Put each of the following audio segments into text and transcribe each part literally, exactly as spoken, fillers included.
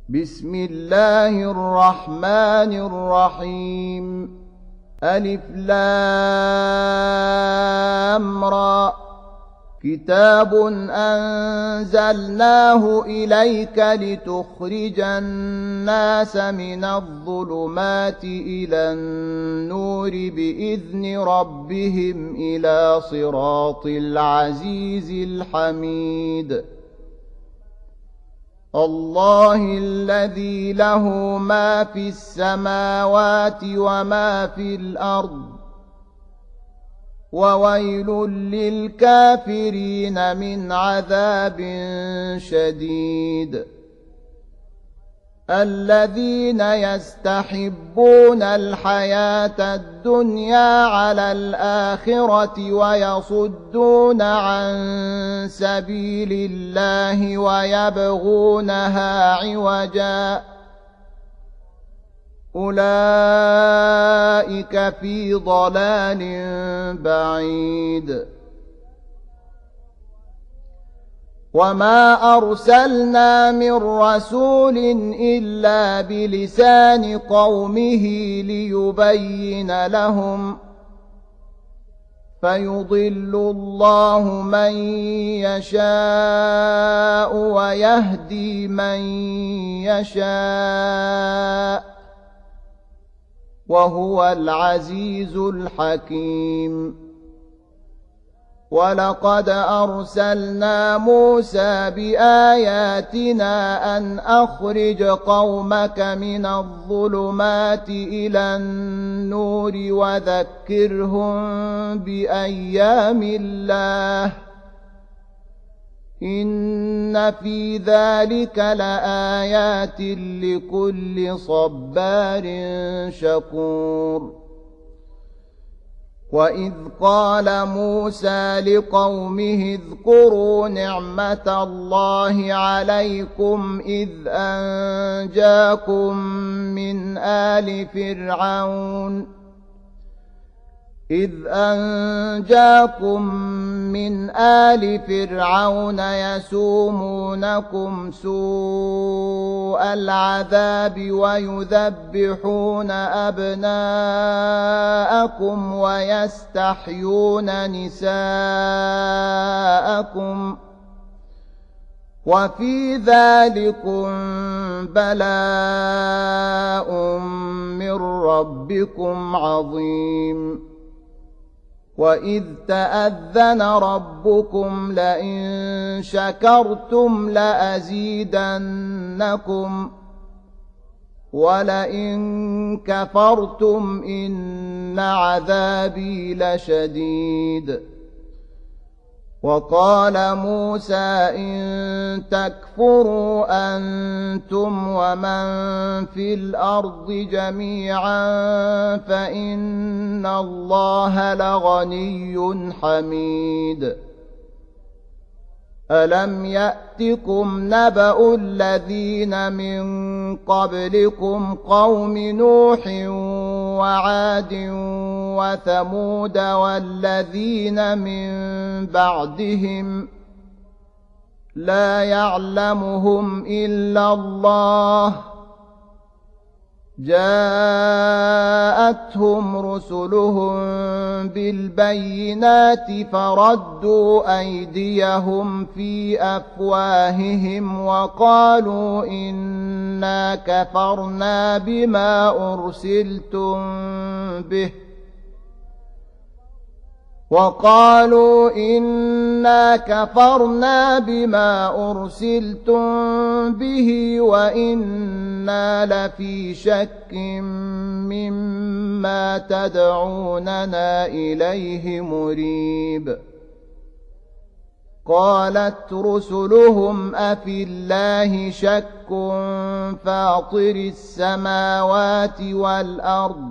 بسم الله الرحمن الرحيم ألف لام را كتاب أنزلناه إليك لتخرج الناس من الظلمات إلى النور بإذن ربهم إلى صراط العزيز الحميد الله الذي له ما في السماوات وما في الأرض وويل للكافرين من عذاب شديد الذين يستحبون الحياة الدنيا على الآخرة ويصدون عن سبيل الله ويبغونها عوجا أولئك في ضلال بعيد وما أرسلنا من رسول إلا بلسان قومه ليبين لهم فيضل الله من يشاء ويهدي من يشاء وهو العزيز الحكيم ولقد أرسلنا موسى بآياتنا أن أخرج قومك من الظلمات إلى النور وذكرهم بأيام الله إن في ذلك لآيات لكل صبار شكور وإذ قال موسى لقومه اذكروا نعمة الله عليكم إذ أنجاكم من آل فرعون إذ أنجاكم من آل فرعون يسومونكم سوء العذاب ويذبحون أبناءكم ويستحيون نساءكم وفي ذلكم بلاء من ربكم عظيم وإذ تأذن ربكم لئن شكرتم لأزيدنكم ولئن كفرتم إن عذابي لشديد وقال موسى إن تكفروا أنتم ومن في الأرض جميعا فإن الله لغني حميد ألم يأتكم نبأ الذين من قبلكم قوم نوح وعاد وثمود والذين من بعدهم لا يعلمهم إلا الله جاءتهم رسلهم بالبينات فردوا أيديهم في أفواههم وقالوا إنا كفرنا بما أرسلتم به وقالوا إنا كفرنا بما أرسلتم به وإنا لفي شك مما تدعوننا إليه مريب قالت رسلهم أفي الله شك فاطر السماوات والأرض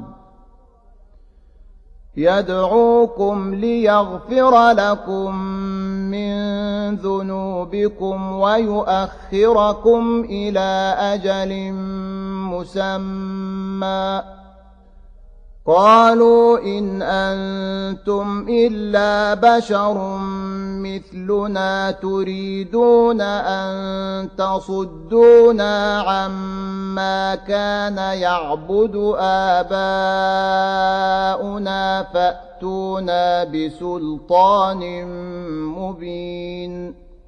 يدعوكم ليغفر لكم من ذنوبكم ويؤخركم إلى أجل مسمى قالوا إن أنتم إلا بشر مثلنا تريدون أن تصدونا عما كان يعبد آباؤنا فأتونا بسلطان مبين.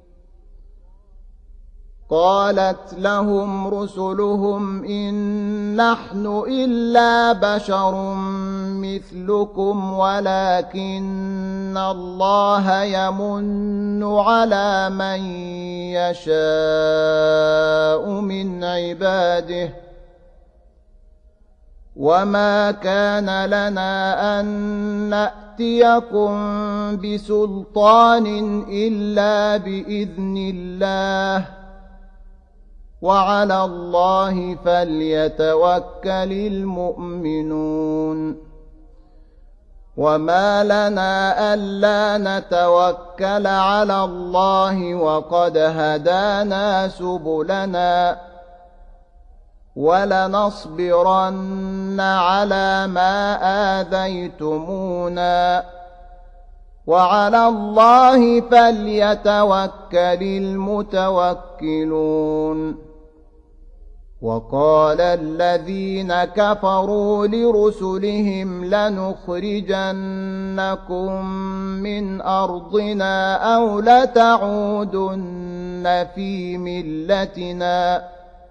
قالت لهم رسلهم إن نحن إلا بشر مثلكم ولكن الله يمن على من يشاء من عباده وما كان لنا أن نأتيكم بسلطان إلا بإذن الله وعلى الله فليتوكل المؤمنون. وما لنا ألا نتوكل على الله وقد هدانا سبلنا ولنصبرن على ما آذيتمونا وعلى الله فليتوكل المتوكلون. وقال الذين كفروا لرسلهم لنخرجنكم من أرضنا أو لتعودن في ملتنا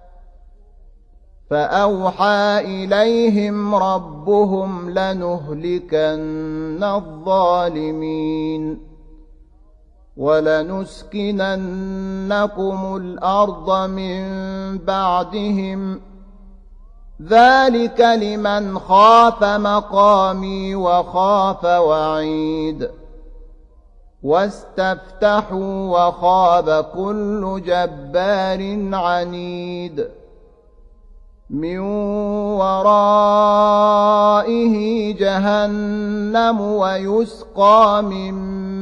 فأوحى إليهم ربهم لنهلكن الظالمين ولنسكننكم الأرض من بعدهم ذلك لمن خاف مقامي وخاف وعيد. واستفتحوا وخاب كل جبار عنيد من ورائه جهنم ويسقى من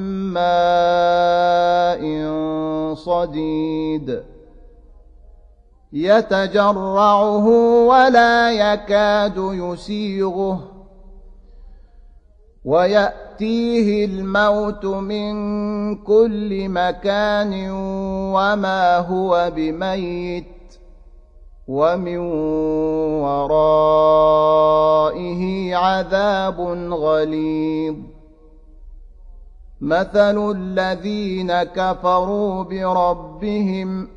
ماء صديد يتجرعه ولا يكاد يسيغه ويأتيه الموت من كل مكان وما هو بميت ومن ورائه عذاب غليظ. مثل الذين كفروا بربهم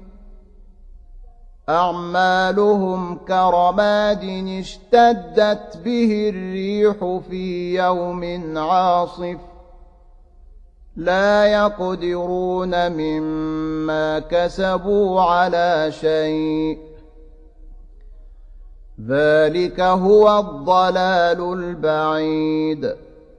أعمالهم كرماد اشتدت به الريح في يوم عاصف لا يقدرون مما كسبوا على شيء ذلك هو الضلال البعيد.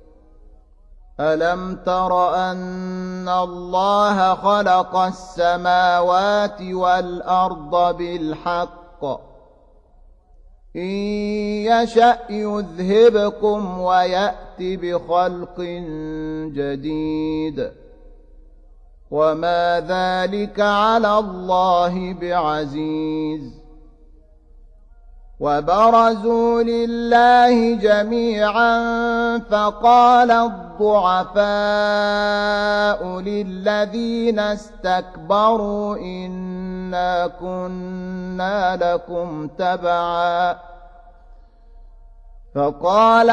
ألم تر أن الله خلق السماوات والأرض بالحق إن يشأ يذهبكم ويأت بخلق جديد وما ذلك على الله بعزيز. وبرزوا لله جميعا فقال الضعفاء للذين استكبروا إنا كنا لكم تبعا فقال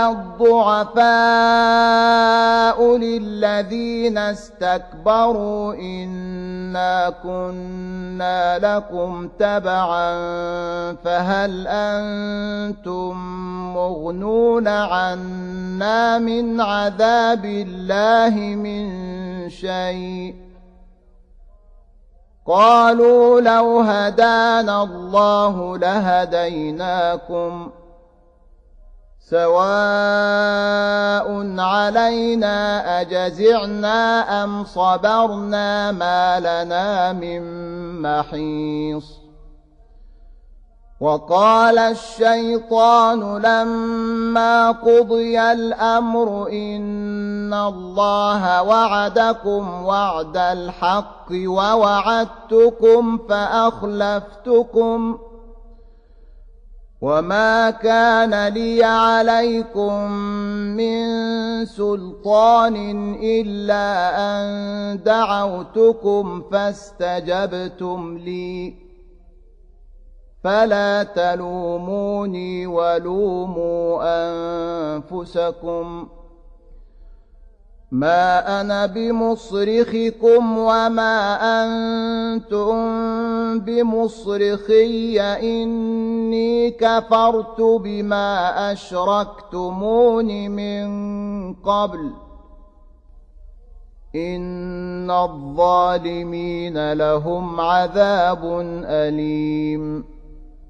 الضعفاء للذين استكبروا إنا كنا لكم تبعا فهل أنتم مغنون عنا من عذاب الله من شيء قالوا لو هدانا الله لهديناكم سواء علينا أجزعنا أم صبرنا ما لنا من محيص. وقال الشيطان لما قضي الأمر إن الله وعدكم وعد الحق ووعدتكم فأخلفتكم وما كان لي عليكم من سلطان إلا أن دعوتكم فاستجبتم لي فلا تلوموني ولوموا أنفسكم ما أنا بمصرخكم وما أنتم بمصرخي إني كفرت بما أشركتمون من قبل إن الظالمين لهم عذاب أليم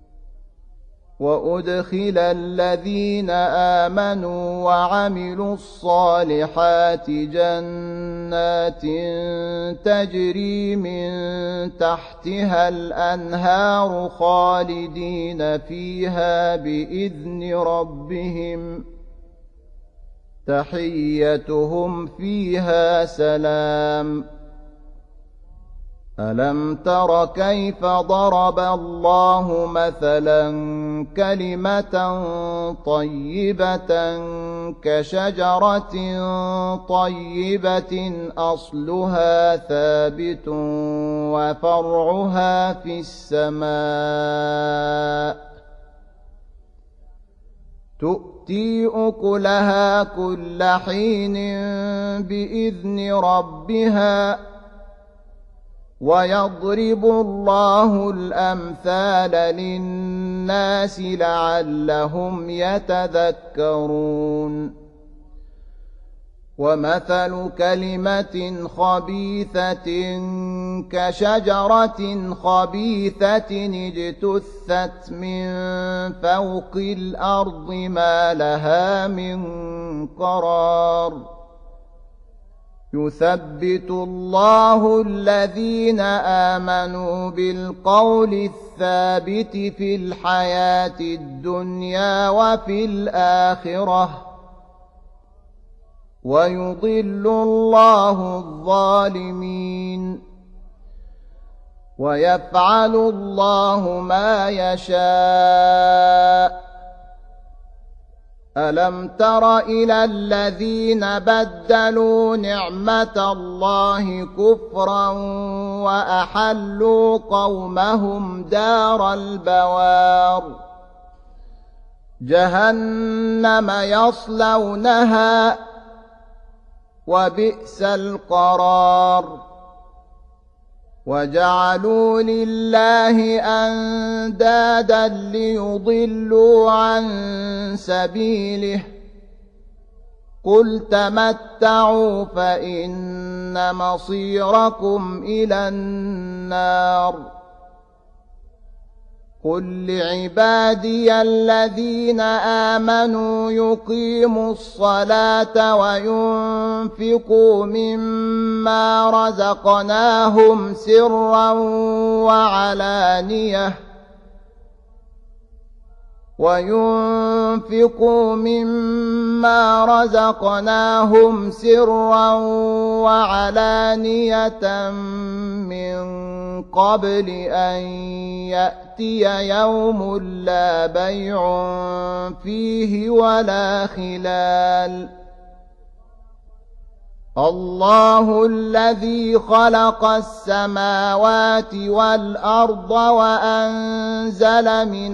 وأدخل الذين آمنوا وعملوا الصالحات جنات تجري من تحتها الأنهار خالدين فيها بإذن ربهم تحيتهم فيها سلام ألم تر كيف ضرب الله مثلا كلمة طيبة كشجرة طيبة أصلها ثابت وفرعها في السماء تؤتي أكلها كل حين بإذن ربها ويضرب الله الأمثال للناس لعلهم يتذكرون ومثل كلمة خبيثة كشجرة خبيثة اجتثت من فوق الأرض ما لها من قرار يثبت الله الذين آمنوا بالقول الثابت في الحياة الدنيا وفي الآخرة ويضل الله الظالمين ويفعل الله ما يشاء ألم تر إلى الذين بدلوا نعمة الله كفرا وأحلوا قومهم دار البوار جهنم يصلونها وبئس القرار وجعلوا لله أندادا ليضلوا عن سبيله قل تمتعوا فإن مصيركم إلى النار قل لعبادي الذين آمنوا يقيموا الصلاة وينفقوا مما رزقناهم سرا وعلانية وينفقوا مما رزقناهم سرا وعلانية من قبل أن يأتي يوم لا بيع فيه ولا خلال الله الذي خلق السماوات والأرض وأنزل من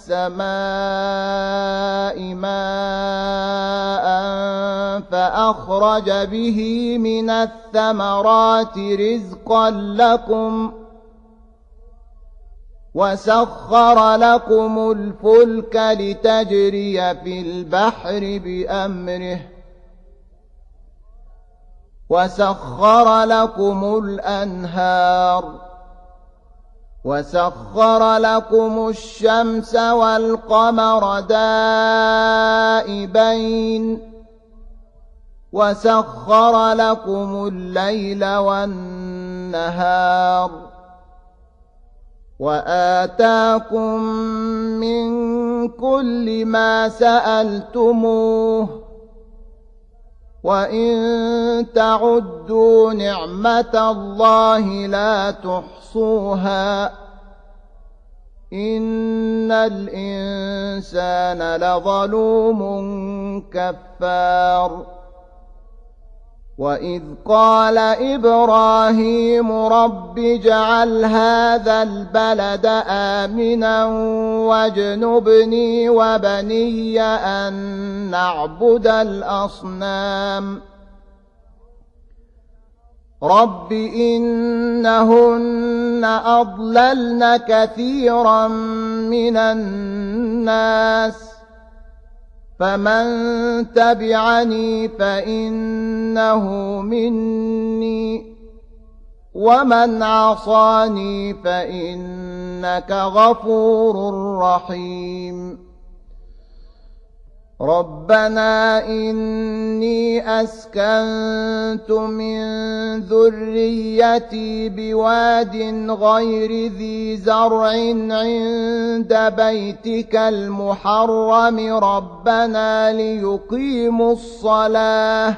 السماء ماء فأخرج به من الثمرات رزقا لكم وسخر لكم الفلك لتجري في البحر بأمره وسخر لكم الأنهار وسخر لكم الشمس والقمر دائبين وسخر لكم الليل والنهار وآتاكم من كل ما سألتموه وإن تعدوا نعمة الله لا تحصوها إن الإنسان الإنسان لظلوم كفار وإذ قال إبراهيم رب اجعل هذا البلد آمنا واجنبني وبني أن نعبد الأصنام رب إنهن أضللن كثيرا من الناس فمن تبعني فإنه مني ومن عصاني فإنك غفور رحيم ربنا إني أسكنت من ذريتي بواد غير ذي زرع عند بيتك المحرم ربنا ليقيموا الصلاة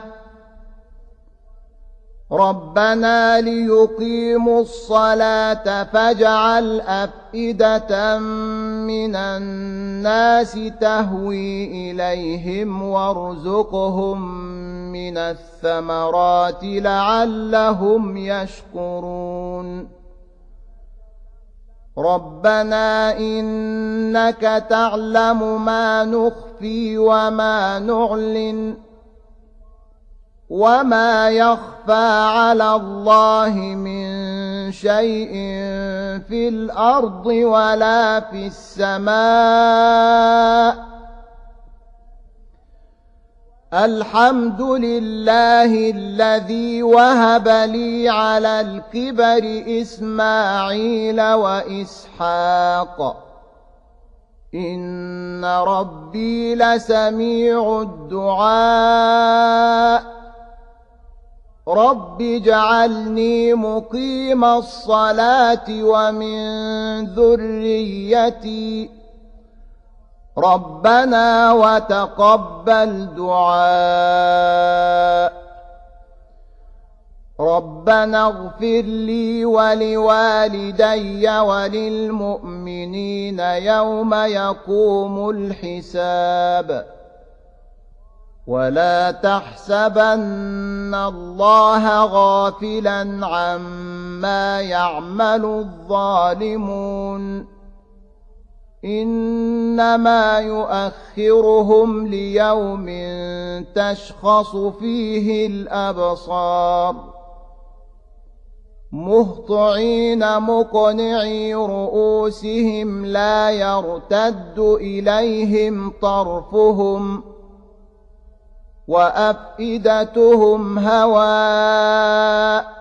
ربنا ليقيموا الصلاة فاجعل أفئدة من الناس تهوي إليهم وارزقهم من الثمرات لعلهم يشكرون ربنا إنك تعلم ما نخفي وما نعلن وما يخفى على الله من شيء في الأرض ولا في السماء الحمد لله الذي وهب لي على الكبر إسماعيل وإسحاق إن ربي لسميع الدعاء رب اجعلني مقيم الصلاة ومن ذريتي ربنا وتقبل دعاء ربنا اغفر لي ولوالدي وللمؤمنين يوم يقوم الحساب ولا تحسبن الله غافلا عما يعمل الظالمون إنما يؤخرهم ليوم تشخص فيه الأبصار مهطعين مقنعي رؤوسهم لا يرتد إليهم طرفهم وأفئدتهم هواء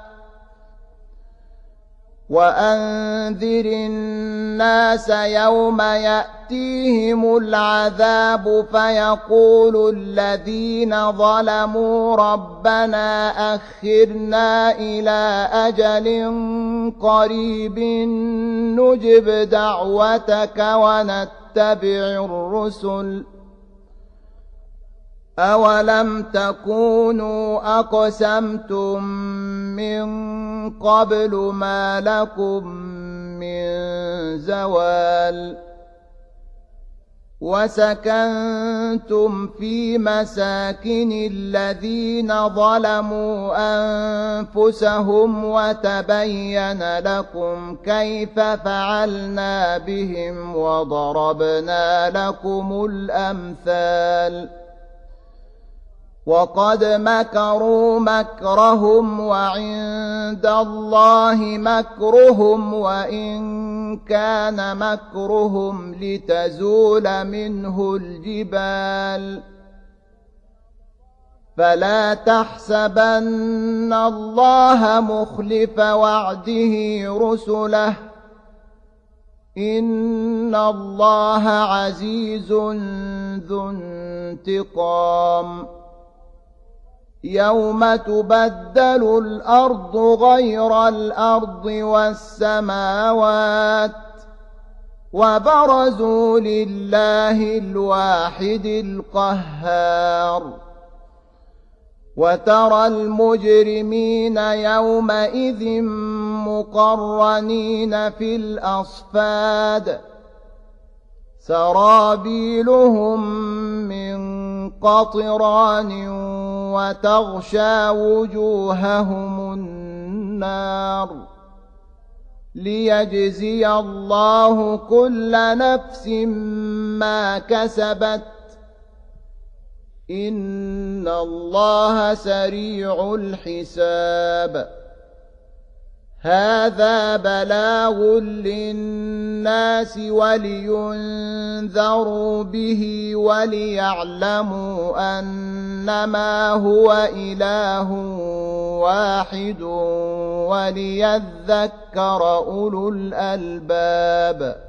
وأنذر الناس يوم يأتيهم العذاب فيقول الذين ظلموا ربنا أخرنا إلى أجل قريب نجب دعوتك ونتبع الرسل أولم تكونوا أقسمتم من قبل ما لكم من زوال وسكنتم في مساكن الذين ظلموا أنفسهم وتبين لكم كيف فعلنا بهم وضربنا لكم الأمثال وقد مكروا مكرهم وعند الله مكرهم وإن كان مكرهم لتزول منه الجبال فلا تحسبن الله مخلف وعده رسله إن الله عزيز ذو انتقام يوم تبدل الأرض غير الأرض والسماوات وبرزوا لله الواحد القهار وترى المجرمين يومئذ مقرنين في الأصفاد سرابيلهم من قطران وتغشى وجوههم النار ليجزي الله كل نفس ما كسبت إن الله سريع الحساب هذا بلاغ للناس ولينذروا به وليعلموا أنما هو إله واحد وليذكر أولو الألباب